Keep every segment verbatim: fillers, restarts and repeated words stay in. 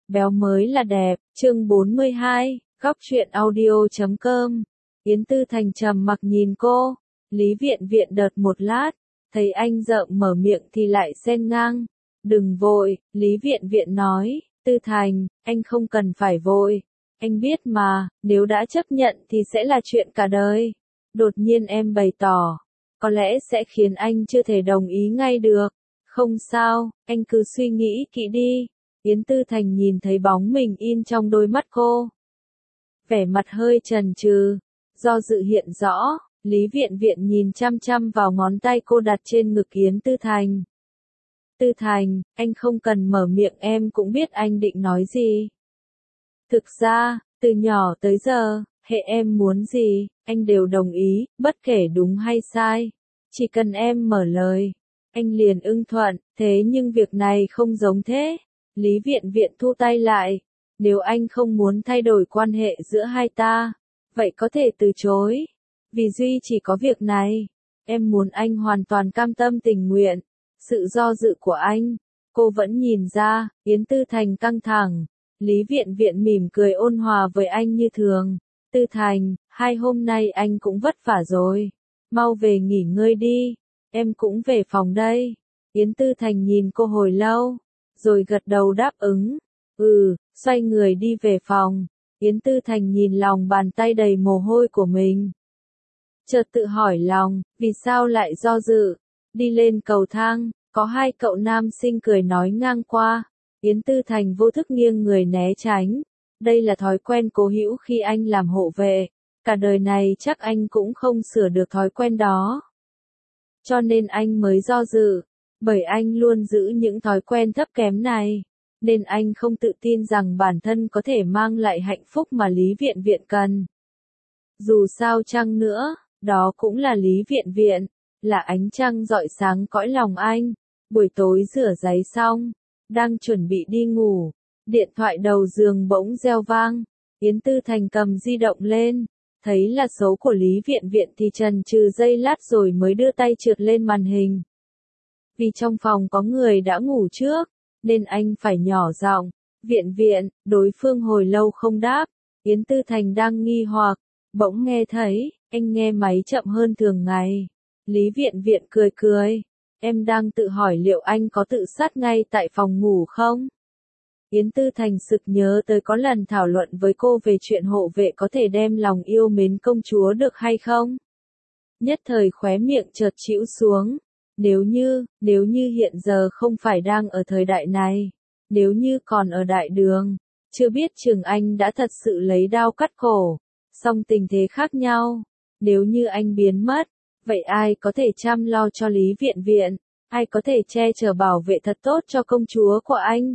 béo mới là đẹp, chương bốn mươi hai, góc truyện audio chấm com. Yến Tư Thành trầm mặc nhìn cô, Lý Viện Viện đợt một lát, thấy anh rợm mở miệng thì lại xen ngang. Đừng vội, Lý Viện Viện nói, Tư Thành, anh không cần phải vội. Anh biết mà, nếu đã chấp nhận thì sẽ là chuyện cả đời. Đột nhiên em bày tỏ, có lẽ sẽ khiến anh chưa thể đồng ý ngay được. Không sao, anh cứ suy nghĩ kỹ đi. Yến Tư Thành nhìn thấy bóng mình in trong đôi mắt cô. Vẻ mặt hơi chần chừ, do dự hiện rõ, Lý Viện Viện nhìn chăm chăm vào ngón tay cô đặt trên ngực Yến Tư Thành. Tư Thành, anh không cần mở miệng, em cũng biết anh định nói gì. Thực ra, từ nhỏ tới giờ, hệ em muốn gì, anh đều đồng ý, bất kể đúng hay sai. Chỉ cần em mở lời, anh liền ưng thuận, thế nhưng việc này không giống thế. Lý Viện Viện thu tay lại. Nếu anh không muốn thay đổi quan hệ giữa hai ta, vậy có thể từ chối. Vì duy chỉ có việc này, em muốn anh hoàn toàn cam tâm tình nguyện. Sự do dự của anh, cô vẫn nhìn ra. Yến Tư Thành căng thẳng. Lý Viện Viện mỉm cười ôn hòa với anh như thường. Tư Thành, hai hôm nay anh cũng vất vả rồi. Mau về nghỉ ngơi đi. Em cũng về phòng đây. Yến Tư Thành nhìn cô hồi lâu, rồi gật đầu đáp ứng. Ừ, xoay người đi về phòng. Yến Tư Thành nhìn lòng bàn tay đầy mồ hôi của mình. Chợt tự hỏi lòng, vì sao lại do dự. Đi lên cầu thang, có hai cậu nam sinh cười nói ngang qua. Yến Tư Thành vô thức nghiêng người né tránh. Đây là thói quen cố hữu khi anh làm hộ vệ. Cả đời này chắc anh cũng không sửa được thói quen đó. Cho nên anh mới do dự. Bởi anh luôn giữ những thói quen thấp kém này. Nên anh không tự tin rằng bản thân có thể mang lại hạnh phúc mà Lý Viện Viện cần. Dù sao chăng nữa, đó cũng là Lý Viện Viện, là ánh trăng rọi sáng cõi lòng anh. Buổi tối rửa giấy xong, đang chuẩn bị đi ngủ, điện thoại đầu giường bỗng reo vang. Yến Tư Thành cầm di động lên, thấy là số của Lý Viện Viện thì chần chừ giây lát rồi mới đưa tay trượt lên màn hình. Vì trong phòng có người đã ngủ trước, nên anh phải nhỏ giọng, Viện Viện. Đối phương hồi lâu không đáp. Yến Tư Thành đang nghi hoặc, bỗng nghe thấy, anh nghe máy chậm hơn thường ngày. Lý Viện Viện cười cười, em đang tự hỏi liệu anh có tự sát ngay tại phòng ngủ không? Yến Tư Thành sực nhớ tới có lần thảo luận với cô về chuyện hộ vệ có thể đem lòng yêu mến công chúa được hay không? Nhất thời khóe miệng chợt chĩu xuống. Nếu như, nếu như hiện giờ không phải đang ở thời đại này, nếu như còn ở đại đường, chưa biết chừng anh đã thật sự lấy đao cắt cổ. Song tình thế khác nhau, nếu như anh biến mất, vậy ai có thể chăm lo cho Lý Viện Viện, ai có thể che chở bảo vệ thật tốt cho công chúa của anh?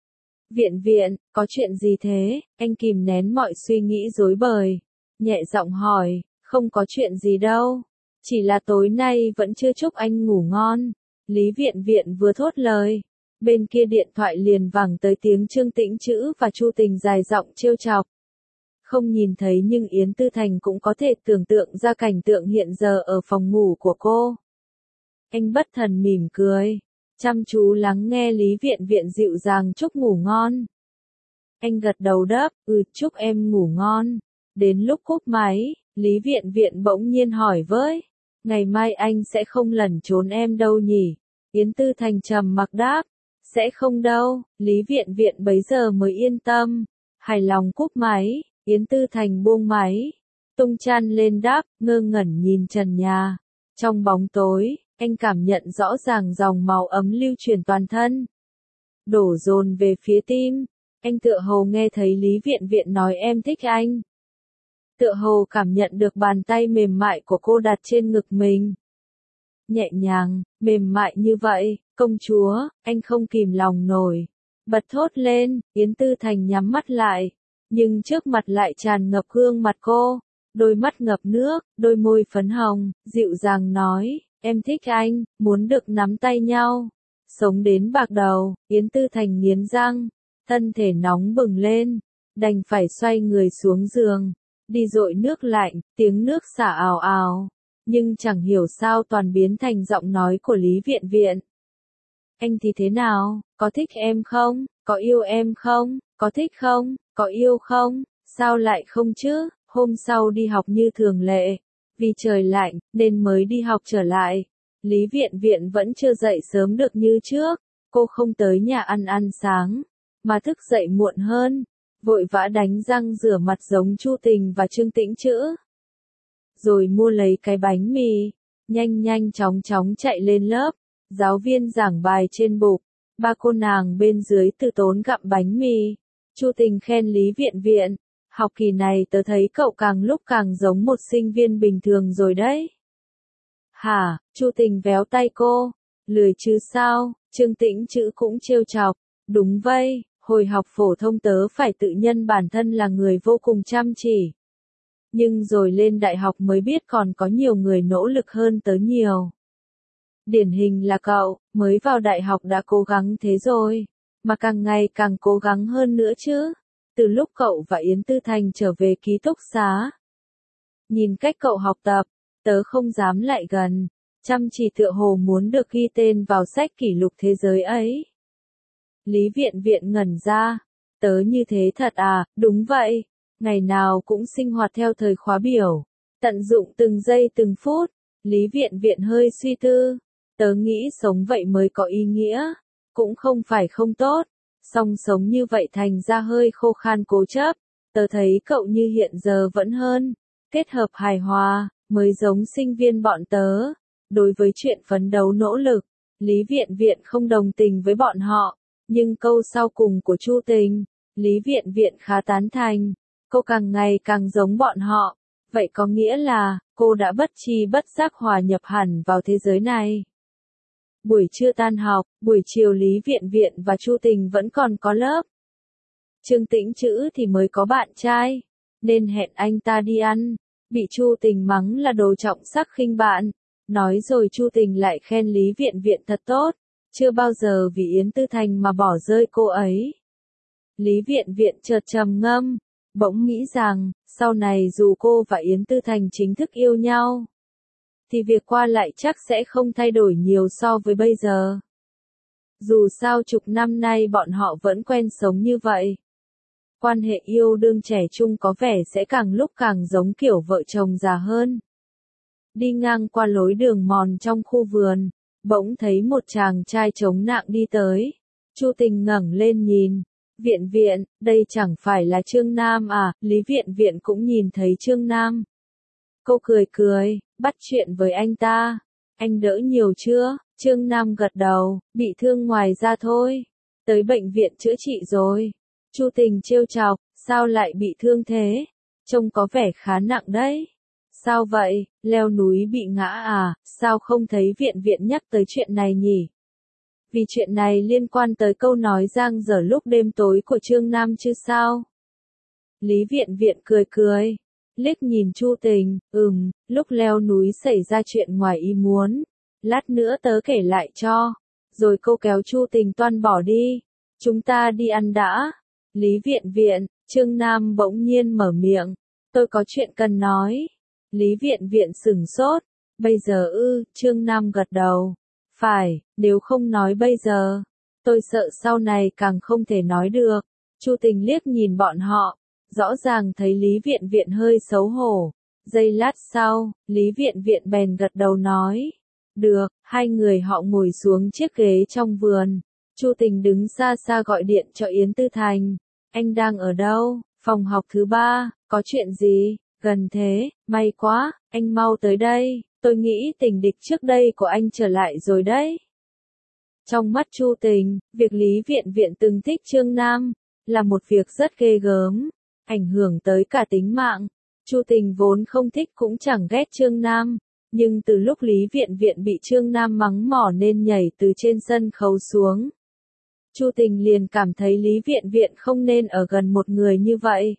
Viện Viện, có chuyện gì thế? Anh kìm nén mọi suy nghĩ rối bời, nhẹ giọng hỏi. Không có chuyện gì đâu. Chỉ là tối nay vẫn chưa chúc anh ngủ ngon. Lý Viện Viện vừa thốt lời, bên kia điện thoại liền vẳng tới tiếng Trương Tĩnh Trữ và Chu Tình dài giọng trêu chọc. Không nhìn thấy nhưng Yến Tư Thành cũng có thể tưởng tượng ra cảnh tượng hiện giờ ở phòng ngủ của cô. Anh bất thần mỉm cười, chăm chú lắng nghe Lý Viện Viện dịu dàng chúc ngủ ngon. Anh gật đầu đáp, ừ, chúc em ngủ ngon. Đến lúc cúp máy, Lý Viện Viện bỗng nhiên hỏi với, ngày mai anh sẽ không lẩn trốn em đâu nhỉ? Yến Tư Thành trầm mặc đáp, sẽ không đâu. Lý Viện Viện bấy giờ mới yên tâm, hài lòng cúp máy. Yến Tư Thành buông máy, tung chăn lên đáp, ngơ ngẩn nhìn trần nhà. Trong bóng tối, anh cảm nhận rõ ràng dòng máu ấm lưu truyền toàn thân, đổ dồn về phía tim. Anh tựa hồ nghe thấy Lý Viện Viện nói em thích anh. Tựa hồ cảm nhận được bàn tay mềm mại của cô đặt trên ngực mình. Nhẹ nhàng, mềm mại như vậy, công chúa, anh không kìm lòng nổi. Bật thốt lên. Yến Tư Thành nhắm mắt lại, nhưng trước mặt lại tràn ngập gương mặt cô. Đôi mắt ngập nước, đôi môi phấn hồng, dịu dàng nói, em thích anh, muốn được nắm tay nhau. Sống đến bạc đầu. Yến Tư Thành nghiến răng, thân thể nóng bừng lên, đành phải xoay người xuống giường, đi dội nước lạnh. Tiếng nước xả ào ào, nhưng chẳng hiểu sao toàn biến thành giọng nói của Lý Viện Viện. Anh thì thế nào, có thích em không, có yêu em không? Có thích không? Có yêu không? Sao lại không chứ? Hôm sau đi học như thường lệ. Vì trời lạnh, nên mới đi học trở lại. Lý Viện Viện vẫn chưa dậy sớm được như trước. Cô không tới nhà ăn ăn sáng, mà thức dậy muộn hơn. Vội vã đánh răng rửa mặt giống Chu Tình và Trương Tĩnh Trữ. Rồi mua lấy cái bánh mì. Nhanh nhanh chóng chóng chạy lên lớp. Giáo viên giảng bài trên bục. Ba cô nàng bên dưới từ tốn gặm bánh mì. Chu Tình khen Lý Viện Viện. Học kỳ này tớ thấy cậu càng lúc càng giống một sinh viên bình thường rồi đấy. Hả? Chu Tình véo tay cô. Lười chứ sao? Trương Tĩnh Trữ cũng trêu chọc. Đúng vậy, hồi học phổ thông tớ phải tự nhân bản thân là người vô cùng chăm chỉ. Nhưng rồi lên đại học mới biết còn có nhiều người nỗ lực hơn tớ nhiều. Điển hình là cậu, mới vào đại học đã cố gắng thế rồi, mà càng ngày càng cố gắng hơn nữa chứ. Từ lúc cậu và Yến Tư Thành trở về ký túc xá. Nhìn cách cậu học tập, tớ không dám lại gần, chăm chỉ tựa hồ muốn được ghi tên vào sách kỷ lục thế giới ấy. Lý Viện Viện ngẩn ra, tớ như thế thật à? Đúng vậy, ngày nào cũng sinh hoạt theo thời khóa biểu, tận dụng từng giây từng phút. Lý Viện Viện hơi suy tư, tớ nghĩ sống vậy mới có ý nghĩa, cũng không phải không tốt, song sống như vậy thành ra hơi khô khan cố chấp. Tớ thấy cậu như hiện giờ vẫn hơn, kết hợp hài hòa, mới giống sinh viên bọn tớ. Đối với chuyện phấn đấu nỗ lực, Lý Viện Viện không đồng tình với bọn họ, nhưng câu sau cùng của Chu Tình, Lý Viện Viện khá tán thành. Cô càng ngày càng giống bọn họ, vậy có nghĩa là, cô đã bất tri bất giác hòa nhập hẳn vào thế giới này. Buổi trưa tan học, buổi chiều Lý Viện Viện và Chu Tình vẫn còn có lớp. Trương Tĩnh Trữ thì mới có bạn trai, nên hẹn anh ta đi ăn, bị Chu Tình mắng là đồ trọng sắc khinh bạn. Nói rồi Chu Tình lại khen Lý Viện Viện thật tốt, chưa bao giờ vì Yến Tư Thành mà bỏ rơi cô ấy. Lý Viện Viện chợt trầm ngâm, bỗng nghĩ rằng, sau này dù cô và Yến Tư Thành chính thức yêu nhau, thì việc qua lại chắc sẽ không thay đổi nhiều so với bây giờ. Dù sao chục năm nay bọn họ vẫn quen sống như vậy. Quan hệ yêu đương trẻ trung có vẻ sẽ càng lúc càng giống kiểu vợ chồng già hơn. Đi ngang qua lối đường mòn trong khu vườn, bỗng thấy một chàng trai chống nạng đi tới. Chu Tình ngẩng lên nhìn. Viện Viện, đây chẳng phải là Trương Nam à? Lý Viện Viện cũng nhìn thấy Trương Nam. Cô cười cười, bắt chuyện với anh ta. Anh đỡ nhiều chưa? Trương Nam gật đầu, bị thương ngoài da thôi. Tới bệnh viện chữa trị rồi. Chu Tình trêu chọc, sao lại bị thương thế? Trông có vẻ khá nặng đấy. Sao vậy, leo núi bị ngã à? Sao không thấy Viện Viện nhắc tới chuyện này nhỉ? Vì chuyện này liên quan tới câu nói giang dở lúc đêm tối của Trương Nam chứ sao? Lý Viện Viện cười cười, liếc nhìn Chu Tình, ừm, lúc leo núi xảy ra chuyện ngoài ý muốn. Lát nữa tớ kể lại cho. Rồi cô kéo Chu Tình toan bỏ đi. Chúng ta đi ăn đã. Lý Viện Viện, Trương Nam bỗng nhiên mở miệng. Tôi có chuyện cần nói. Lý Viện Viện sửng sốt. Bây giờ ư? Trương Nam gật đầu. Phải, nếu không nói bây giờ, tôi sợ sau này càng không thể nói được. Chu Tình liếc nhìn bọn họ, rõ ràng thấy Lý Viện Viện hơi xấu hổ. Giây lát sau, Lý Viện Viện bèn gật đầu nói. Được, hai người họ ngồi xuống chiếc ghế trong vườn. Chu Tình đứng xa xa gọi điện cho Yến Tư Thành. Anh đang ở đâu? Phòng học thứ ba, có chuyện gì? Gần thế, may quá, anh mau tới đây. Tôi nghĩ tình địch trước đây của anh trở lại rồi đấy. Trong mắt Chu Tình, việc Lý Viện Viện từng thích Trương Nam, là một việc rất ghê gớm, ảnh hưởng tới cả tính mạng. Chu Tình vốn không thích cũng chẳng ghét Trương Nam, nhưng từ lúc Lý Viện Viện bị Trương Nam mắng mỏ nên nhảy từ trên sân khấu xuống. Chu Tình liền cảm thấy Lý Viện Viện không nên ở gần một người như vậy.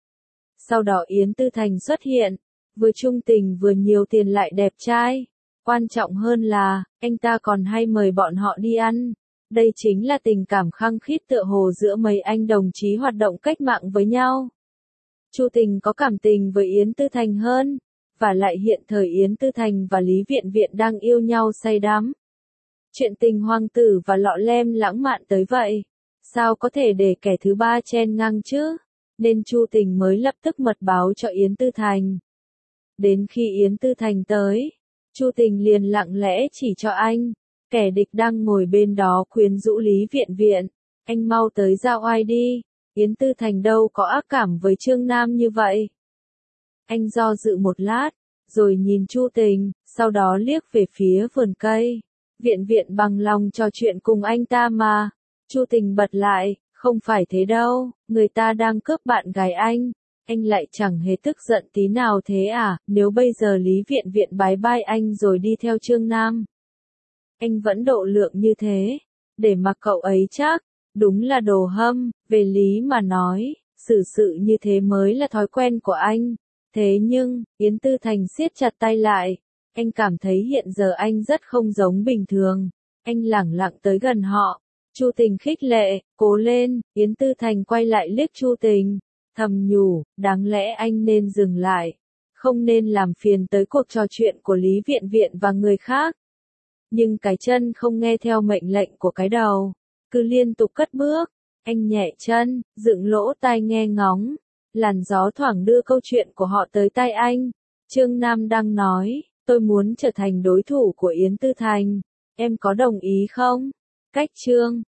Sau đó Yến Tư Thành xuất hiện. Vừa trung tình vừa nhiều tiền lại đẹp trai. Quan trọng hơn là, anh ta còn hay mời bọn họ đi ăn. Đây chính là tình cảm khăng khít tựa hồ giữa mấy anh đồng chí hoạt động cách mạng với nhau. Chu Tình có cảm tình với Yến Tư Thành hơn. Và lại hiện thời Yến Tư Thành và Lý Viện Viện đang yêu nhau say đắm. Chuyện tình hoàng tử và lọ lem lãng mạn tới vậy. sao có thể để kẻ thứ ba chen ngang chứ, nên Chu Tình mới lập tức mật báo cho Yến Tư Thành. Đến khi Yến Tư Thành tới, Chu Tình liền lặng lẽ chỉ cho anh, kẻ địch đang ngồi bên đó khuyến rũ Lý Viện Viện, anh mau tới giao oai đi, Yến Tư Thành đâu có ác cảm với Trương Nam như vậy. Anh do dự một lát, rồi nhìn Chu Tình, sau đó liếc về phía vườn cây. Viện Viện bằng lòng trò chuyện cùng anh ta mà. Chu Tình bật lại, không phải thế đâu, người ta đang cướp bạn gái anh. Anh lại chẳng hề tức giận tí nào thế à, nếu bây giờ Lý Viện Viện bái bai anh rồi đi theo Trương Nam. Anh vẫn độ lượng như thế, để mặc cậu ấy chắc, đúng là đồ hâm, về lý mà nói, xử sự như thế mới là thói quen của anh. Thế nhưng, Yến Tư Thành siết chặt tay lại, anh cảm thấy hiện giờ anh rất không giống bình thường. Anh lẳng lặng tới gần họ, Chu Tình khích lệ, cố lên, Yến Tư Thành quay lại liếc Chu Tình, thầm nhủ, đáng lẽ anh nên dừng lại, không nên làm phiền tới cuộc trò chuyện của Lý Viện Viện và người khác. Nhưng cái chân không nghe theo mệnh lệnh của cái đầu, cứ liên tục cất bước, anh nhẹ chân, dựng lỗ tai nghe ngóng, làn gió thoảng đưa câu chuyện của họ tới tai anh. Trương Nam đang nói, tôi muốn trở thành đối thủ của Yến Tư Thành, em có đồng ý không? Cách Trương